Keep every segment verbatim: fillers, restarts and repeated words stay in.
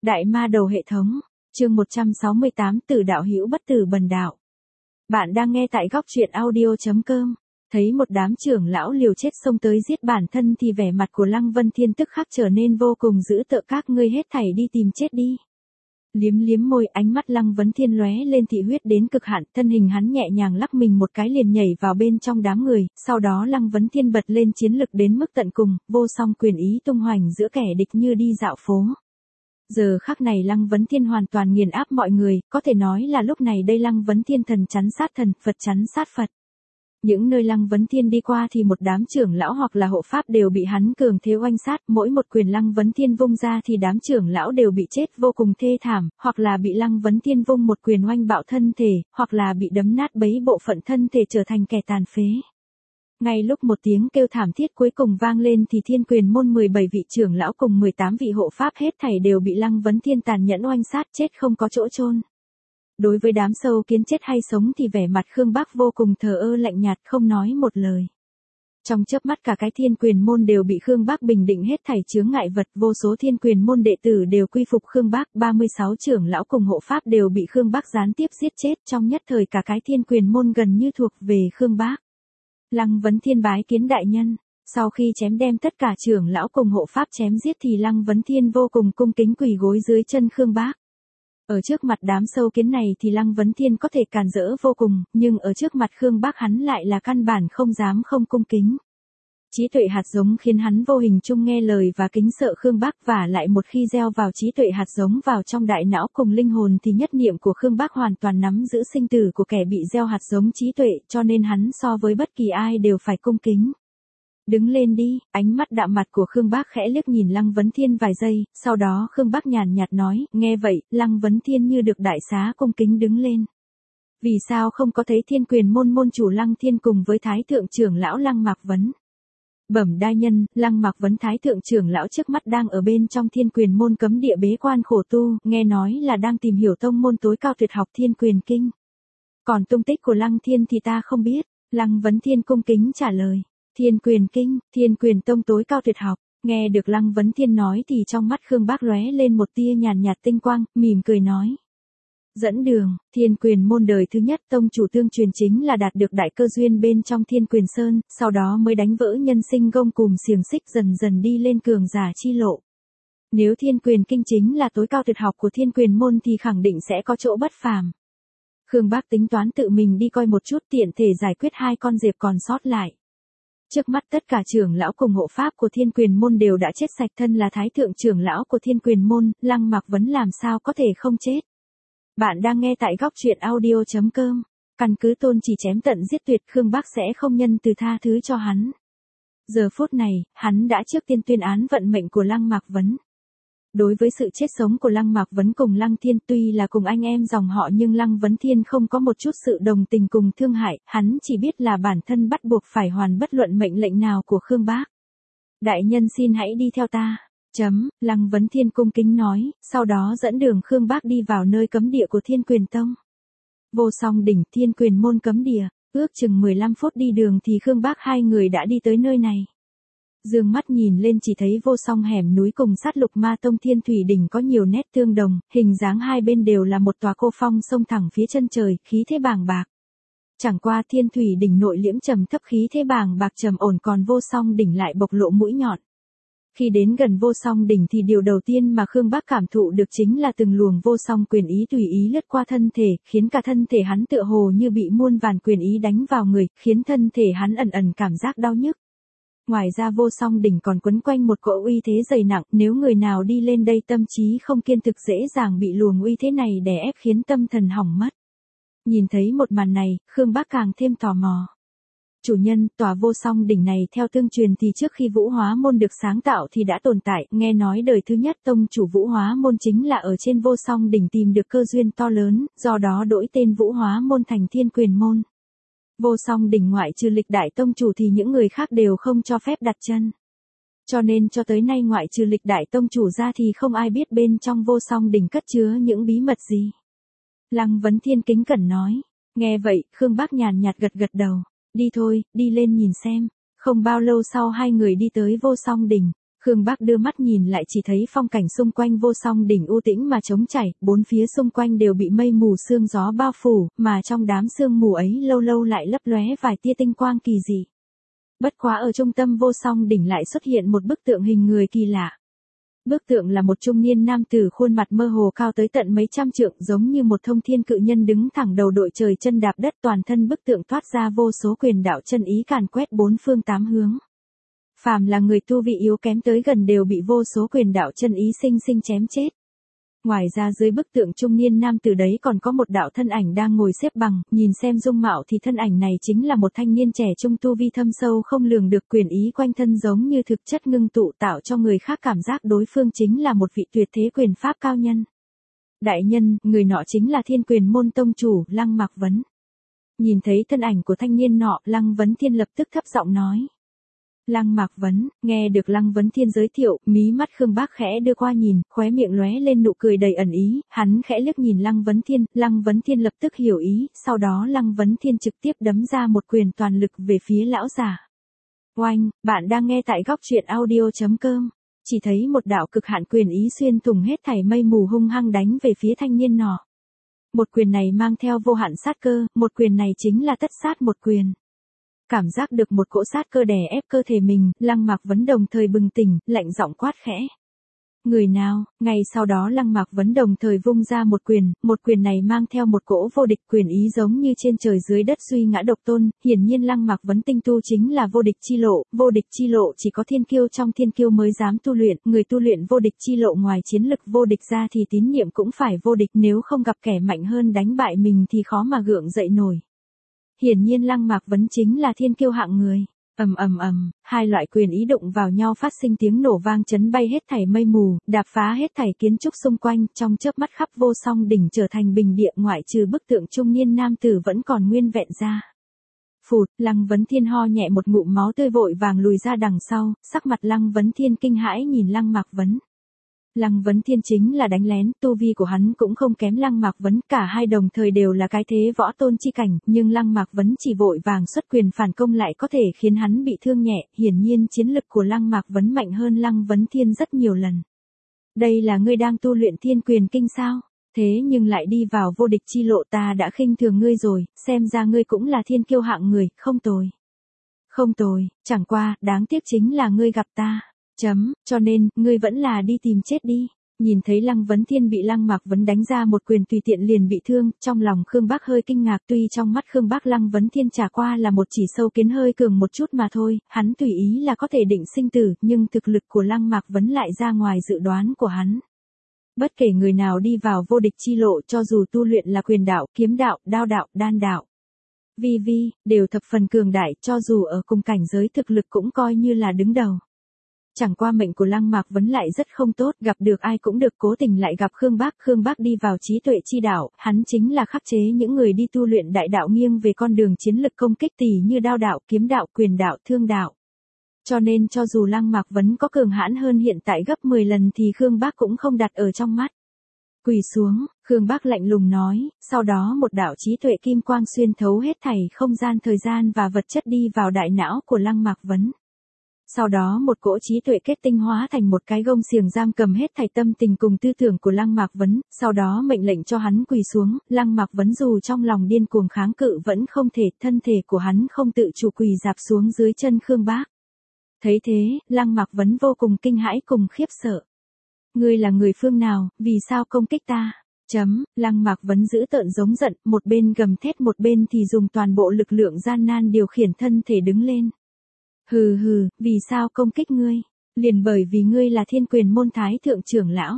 Đại ma đầu hệ thống, chương một trăm sáu mươi tám Tử đạo hữu bất tử bần đạo. Bạn đang nghe tại góc truyện audio chấm com. Thấy một đám trưởng lão liều chết xông tới giết bản thân thì vẻ mặt của Lăng Vân Thiên tức khắc trở nên vô cùng dữ tợn, các ngươi hết thảy đi tìm chết đi. Liếm liếm môi, ánh mắt Lăng Vấn Thiên lóe lên thị huyết đến cực hạn, thân hình hắn nhẹ nhàng lắc mình một cái liền nhảy vào bên trong đám người, sau đó Lăng Vấn Thiên bật lên chiến lực đến mức tận cùng, vô song quyền ý tung hoành giữa kẻ địch như đi dạo phố. Giờ khắc này Lăng Vấn Thiên hoàn toàn nghiền áp mọi người, có thể nói là lúc này đây Lăng Vấn Thiên thần chắn sát thần, Phật chắn sát Phật. Những nơi Lăng Vấn Thiên đi qua thì một đám trưởng lão hoặc là hộ pháp đều bị hắn cường thế oanh sát, mỗi một quyền Lăng Vấn Thiên vung ra thì đám trưởng lão đều bị chết vô cùng thê thảm, hoặc là bị Lăng Vấn Thiên vung một quyền oanh bạo thân thể, hoặc là bị đấm nát bấy bộ phận thân thể trở thành kẻ tàn phế. Ngay lúc một tiếng kêu thảm thiết cuối cùng vang lên thì Thiên Quyền môn mười bảy vị trưởng lão cùng mười tám vị hộ pháp hết thảy đều bị Lăng Vấn Thiên tàn nhẫn oanh sát chết không có chỗ chôn. Đối với đám sâu kiến chết hay sống thì vẻ mặt Khương Bác vô cùng thờ ơ lạnh nhạt không nói một lời. Trong chớp mắt cả cái Thiên Quyền môn đều bị Khương Bác bình định hết thảy chướng ngại vật, vô số Thiên Quyền môn đệ tử đều quy phục Khương Bác, ba mươi sáu trưởng lão cùng hộ pháp đều bị Khương Bác gián tiếp giết chết, trong nhất thời cả cái Thiên Quyền môn gần như thuộc về Khương Bác. Lăng Vấn Thiên bái kiến đại nhân. Sau khi chém đem tất cả trưởng lão cùng hộ pháp chém giết thì Lăng Vấn Thiên vô cùng cung kính quỳ gối dưới chân Khương Bác. Ở trước mặt đám sâu kiến này thì Lăng Vấn Thiên có thể càn rỡ vô cùng, nhưng ở trước mặt Khương Bác hắn lại là căn bản không dám không cung kính. Trí tuệ hạt giống khiến hắn vô hình chung nghe lời và kính sợ Khương Bác, và lại một khi gieo vào trí tuệ hạt giống vào trong đại não cùng linh hồn thì nhất niệm của Khương Bác hoàn toàn nắm giữ sinh tử của kẻ bị gieo hạt giống trí tuệ, cho nên hắn so với bất kỳ ai đều phải cung kính. Đứng lên đi, ánh mắt đạm mặt của Khương Bác khẽ liếc nhìn Lăng Vấn Thiên vài giây, sau đó Khương Bác nhàn nhạt nói, nghe vậy, Lăng Vấn Thiên như được đại xá cung kính đứng lên. Vì sao không có thấy Thiên Quyền môn môn chủ Lăng Thiên cùng với Thái thượng trưởng lão Lăng Mạc Vấn? Bẩm đại nhân, Lăng Mạc Vấn Thái thượng trưởng lão trước mắt đang ở bên trong Thiên Quyền môn cấm địa bế quan khổ tu, nghe nói là đang tìm hiểu tông môn tối cao tuyệt học Thiên Quyền Kinh. Còn tung tích của Lăng Thiên thì ta không biết, Lăng Vấn Thiên cung kính trả lời. Thiên Quyền Kinh, Thiên Quyền tông tối cao tuyệt học. Nghe được Lăng Vấn Thiên nói thì trong mắt Khương Bác lóe lên một tia nhàn nhạt tinh quang, mỉm cười nói. Dẫn đường, Thiên Quyền môn đời thứ nhất tông chủ tương truyền chính là đạt được đại cơ duyên bên trong Thiên Quyền Sơn, sau đó mới đánh vỡ nhân sinh gông cùm xiềng xích dần dần đi lên cường giả chi lộ. Nếu Thiên Quyền Kinh chính là tối cao tuyệt học của Thiên Quyền môn thì khẳng định sẽ có chỗ bất phàm. Khương Bác tính toán tự mình đi coi một chút tiện thể giải quyết hai con diệp còn sót lại. Trước mắt tất cả trưởng lão cùng hộ pháp của Thiên Quyền môn đều đã chết sạch, thân là Thái thượng trưởng lão của Thiên Quyền môn, Lăng Mạc Vấn làm sao có thể không chết. Bạn đang nghe tại góc truyện audio chấm com. Căn cứ tôn chỉ chém tận giết tuyệt, Khương Bác sẽ không nhân từ tha thứ cho hắn. Giờ phút này, hắn đã trước tiên tuyên án vận mệnh của Lăng Mạc Vấn. Đối với sự chết sống của Lăng Mạc Vấn cùng Lăng Thiên, tuy là cùng anh em dòng họ nhưng Lăng Vấn Thiên không có một chút sự đồng tình cùng thương hại, hắn chỉ biết là bản thân bắt buộc phải hoàn bất luận mệnh lệnh nào của Khương Bác. Đại nhân xin hãy đi theo ta. Chấm, Lăng Vấn Thiên cung kính nói, sau đó dẫn đường Khương Bác đi vào nơi cấm địa của Thiên Quyền tông. Vô Song đỉnh, Thiên Quyền môn cấm địa, ước chừng mười lăm phút đi đường thì Khương Bác hai người đã đi tới nơi này. Dương mắt nhìn lên chỉ thấy vô song hẻm núi cùng sát lục ma tông Thiên Thủy đỉnh có nhiều nét tương đồng, hình dáng hai bên đều là một tòa cô phong sông thẳng phía chân trời, khí thế bàng bạc. Chẳng qua Thiên Thủy đỉnh nội liễm trầm thấp, khí thế bàng bạc trầm ổn, còn vô song đỉnh lại bộc lộ mũi nhọn. Khi đến gần vô song đỉnh thì điều đầu tiên mà Khương Bác cảm thụ được chính là từng luồng vô song quyền ý tùy ý lướt qua thân thể, khiến cả thân thể hắn tựa hồ như bị muôn vàn quyền ý đánh vào người, khiến thân thể hắn ẩn ẩn cảm giác đau nhức. Ngoài ra vô song đỉnh còn quấn quanh một cỗ uy thế dày nặng, nếu người nào đi lên đây tâm trí không kiên thực dễ dàng bị luồng uy thế này đè ép khiến tâm thần hỏng mất. Nhìn thấy một màn này, Khương Bác càng thêm tò mò. Chủ nhân, tòa vô song đỉnh này theo tương truyền thì trước khi Vũ Hóa môn được sáng tạo thì đã tồn tại, nghe nói đời thứ nhất tông chủ Vũ Hóa môn chính là ở trên vô song đỉnh tìm được cơ duyên to lớn, do đó đổi tên Vũ Hóa môn thành Thiên Quyền môn. Vô song đỉnh ngoại trừ lịch đại tông chủ thì những người khác đều không cho phép đặt chân. Cho nên cho tới nay ngoại trừ lịch đại tông chủ ra thì không ai biết bên trong vô song đỉnh cất chứa những bí mật gì. Lăng Vấn Thiên kính cẩn nói. Nghe vậy, Khương Bác nhàn nhạt gật gật đầu. Đi thôi, đi lên nhìn xem. Không bao lâu sau hai người đi tới vô song đỉnh. Khương Bác đưa mắt nhìn lại chỉ thấy phong cảnh xung quanh vô song đỉnh u tĩnh mà trống chảy, bốn phía xung quanh đều bị mây mù sương gió bao phủ, mà trong đám sương mù ấy lâu lâu lại lấp lóe vài tia tinh quang kỳ dị. Bất quá ở trung tâm vô song đỉnh lại xuất hiện một bức tượng hình người kỳ lạ. Bức tượng là một trung niên nam tử khuôn mặt mơ hồ cao tới tận mấy trăm trượng, giống như một thông thiên cự nhân đứng thẳng đầu đội trời chân đạp đất, toàn thân bức tượng toát ra vô số quyền đạo chân ý càn quét bốn phương tám hướng. Phàm là người tu vị yếu kém tới gần đều bị vô số quyền đạo chân ý sinh sinh chém chết. Ngoài ra dưới bức tượng trung niên nam tử đấy còn có một đạo thân ảnh đang ngồi xếp bằng, nhìn xem dung mạo thì thân ảnh này chính là một thanh niên trẻ trung tu vi thâm sâu không lường được, quyền ý quanh thân giống như thực chất ngưng tụ tạo cho người khác cảm giác đối phương chính là một vị tuyệt thế quyền pháp cao nhân. Đại nhân, người nọ chính là Thiên Quyền môn tông chủ, Lăng Mạc Vấn. Nhìn thấy thân ảnh của thanh niên nọ, Lăng Vấn Thiên lập tức thấp giọng nói. Lăng Mạc Vấn, nghe được Lăng Vấn Thiên giới thiệu, mí mắt Khương Bác khẽ đưa qua nhìn, khóe miệng lóe lên nụ cười đầy ẩn ý, hắn khẽ liếc nhìn Lăng Vấn Thiên, Lăng Vấn Thiên lập tức hiểu ý, sau đó Lăng Vấn Thiên trực tiếp đấm ra một quyền toàn lực về phía lão giả. Oanh, bạn đang nghe tại góc truyện audio chấm com. Chỉ thấy một đạo cực hạn quyền ý xuyên thủng hết thảy mây mù hung hăng đánh về phía thanh niên nọ. Một quyền này mang theo vô hạn sát cơ, một quyền này chính là tất sát một quyền. Cảm giác được một cỗ sát cơ đè ép cơ thể mình, Lăng Mạc Vấn đồng thời bừng tỉnh, lạnh giọng quát khẽ. Người nào? Ngay sau đó Lăng Mạc Vấn đồng thời vung ra một quyền, một quyền này mang theo một cỗ vô địch quyền ý giống như trên trời dưới đất suy ngã độc tôn, hiển nhiên Lăng Mạc Vấn tinh tu chính là vô địch chi lộ, vô địch chi lộ chỉ có thiên kiêu trong thiên kiêu mới dám tu luyện, người tu luyện vô địch chi lộ ngoài chiến lực vô địch ra thì tín niệm cũng phải vô địch, nếu không gặp kẻ mạnh hơn đánh bại mình thì khó mà gượng dậy nổi. Hiển nhiên Lăng Mạc Vấn chính là thiên kiêu hạng người. Ầm ầm ầm, hai loại quyền ý đụng vào nhau phát sinh tiếng nổ vang chấn bay hết thảy mây mù, đạp phá hết thảy kiến trúc xung quanh, trong chớp mắt khắp vô song đỉnh trở thành bình địa, ngoại trừ bức tượng trung niên nam tử vẫn còn nguyên vẹn ra. Phụt, Lăng Vấn Thiên ho nhẹ một ngụm máu tươi vội vàng lùi ra đằng sau, sắc mặt Lăng Vấn Thiên kinh hãi nhìn Lăng Mạc Vấn. Lăng Vấn Thiên chính là đánh lén, tu vi của hắn cũng không kém Lăng Mạc Vấn, cả hai đồng thời đều là cái thế võ tôn chi cảnh, nhưng Lăng Mạc Vấn chỉ vội vàng xuất quyền phản công lại có thể khiến hắn bị thương nhẹ, hiển nhiên chiến lực của Lăng Mạc Vấn mạnh hơn Lăng Vấn Thiên rất nhiều lần. Đây là ngươi đang tu luyện Thiên Quyền Kinh sao? Thế nhưng lại đi vào vô địch chi lộ, ta đã khinh thường ngươi rồi, xem ra ngươi cũng là thiên kiêu hạng người, không tồi. Không tồi, chẳng qua, đáng tiếc chính là ngươi gặp ta. Chấm, cho nên, ngươi vẫn là đi tìm chết đi. Nhìn thấy Lăng Vấn Thiên bị Lăng Mạc Vấn đánh ra một quyền tùy tiện liền bị thương, trong lòng Khương Bác hơi kinh ngạc, tuy trong mắt Khương Bác Lăng Vấn Thiên chả qua là một chỉ sâu kiến hơi cường một chút mà thôi, hắn tùy ý là có thể định sinh tử, nhưng thực lực của Lăng Mạc Vấn lại ra ngoài dự đoán của hắn. Bất kể người nào đi vào vô địch chi lộ, cho dù tu luyện là quyền đạo, kiếm đạo, đao đạo, đan đạo, vi vi, đều thập phần cường đại, cho dù ở cùng cảnh giới thực lực cũng coi như là đứng đầu. Chẳng qua mệnh của Lăng Mạc Vấn lại rất không tốt, gặp được ai cũng được, cố tình lại gặp Khương Bác, Khương Bác đi vào trí tuệ chi đạo, hắn chính là khắc chế những người đi tu luyện đại đạo nghiêng về con đường chiến lực công kích tỉ như đao đạo, kiếm đạo, quyền đạo, thương đạo. Cho nên cho dù Lăng Mạc Vấn có cường hãn hơn hiện tại gấp mười lần thì Khương Bác cũng không đặt ở trong mắt. Quỳ xuống, Khương Bác lạnh lùng nói, sau đó một đạo trí tuệ kim quang xuyên thấu hết thảy không gian thời gian và vật chất đi vào đại não của Lăng Mạc Vấn. Sau đó một cỗ trí tuệ kết tinh hóa thành một cái gông xiềng giam cầm hết thảy tâm tình cùng tư tưởng của Lăng Mạc Vấn, sau đó mệnh lệnh cho hắn quỳ xuống, Lăng Mạc Vấn dù trong lòng điên cuồng kháng cự vẫn không thể, thân thể của hắn không tự chủ quỳ rạp xuống dưới chân Khương Bác. Thấy thế, Lăng Mạc Vấn vô cùng kinh hãi cùng khiếp sợ. Ngươi là người phương nào, vì sao công kích ta? Chấm, Lăng Mạc Vấn giữ tợn giống giận, một bên gầm thét một bên thì dùng toàn bộ lực lượng gian nan điều khiển thân thể đứng lên. Hừ hừ, vì sao công kích ngươi? Liền bởi vì ngươi là Thiên Quyền môn thái thượng trưởng lão.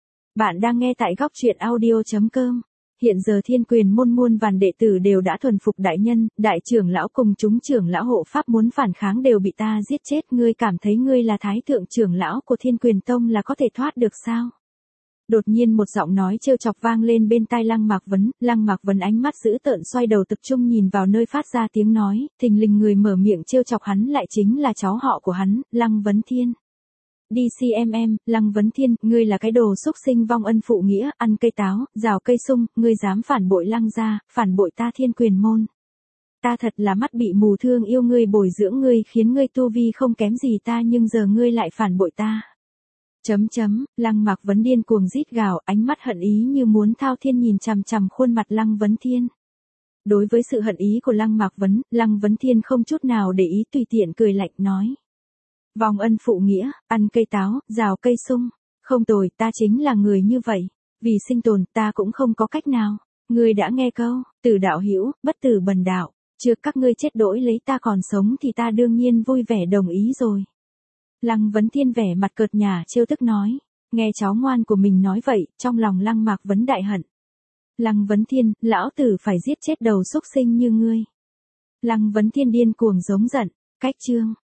Bạn đang nghe tại góc truyện audio chấm com. Hiện giờ Thiên Quyền môn muôn vàn đệ tử đều đã thuần phục đại nhân, đại trưởng lão cùng chúng trưởng lão hộ pháp muốn phản kháng đều bị ta giết chết, ngươi cảm thấy ngươi là thái thượng trưởng lão của Thiên Quyền tông là có thể thoát được sao? Đột nhiên một giọng nói trêu chọc vang lên bên tai Lăng Mạc Vấn, Lăng Mạc Vấn ánh mắt dữ tợn xoay đầu tập trung nhìn vào nơi phát ra tiếng nói, thình lình người mở miệng trêu chọc hắn lại chính là cháu họ của hắn, Lăng Vấn Thiên. Đi xem em, Lăng Vấn Thiên, ngươi là cái đồ xúc sinh vong ân phụ nghĩa, ăn cây táo, rào cây sung, ngươi dám phản bội Lăng gia, phản bội ta Thiên Quyền môn. Ta thật là mắt bị mù thương yêu ngươi bồi dưỡng ngươi khiến ngươi tu vi không kém gì ta nhưng giờ ngươi lại phản bội ta. Chấm chấm, Lăng Mạc Vấn điên cuồng rít gào, ánh mắt hận ý như muốn thao thiên nhìn chằm chằm khuôn mặt Lăng Vấn Thiên. Đối với sự hận ý của Lăng Mạc Vấn, Lăng Vấn Thiên không chút nào để ý tùy tiện cười lạnh nói. Vòng ân phụ nghĩa, ăn cây táo, rào cây sung. Không tồi, ta chính là người như vậy. Vì sinh tồn ta cũng không có cách nào. Ngươi đã nghe câu, tử đạo hữu, bất tử bần đạo. Chưa các ngươi chết đỗi lấy ta còn sống thì ta đương nhiên vui vẻ đồng ý rồi. Lăng Vấn Thiên vẻ mặt cợt nhả trêu tức nói. Nghe cháu ngoan của mình nói vậy, trong lòng Lăng Mạc Vấn đại hận. Lăng Vấn Thiên, lão tử phải giết chết đầu xúc sinh như ngươi. Lăng Vấn Thiên điên cuồng giống giận, cách chương.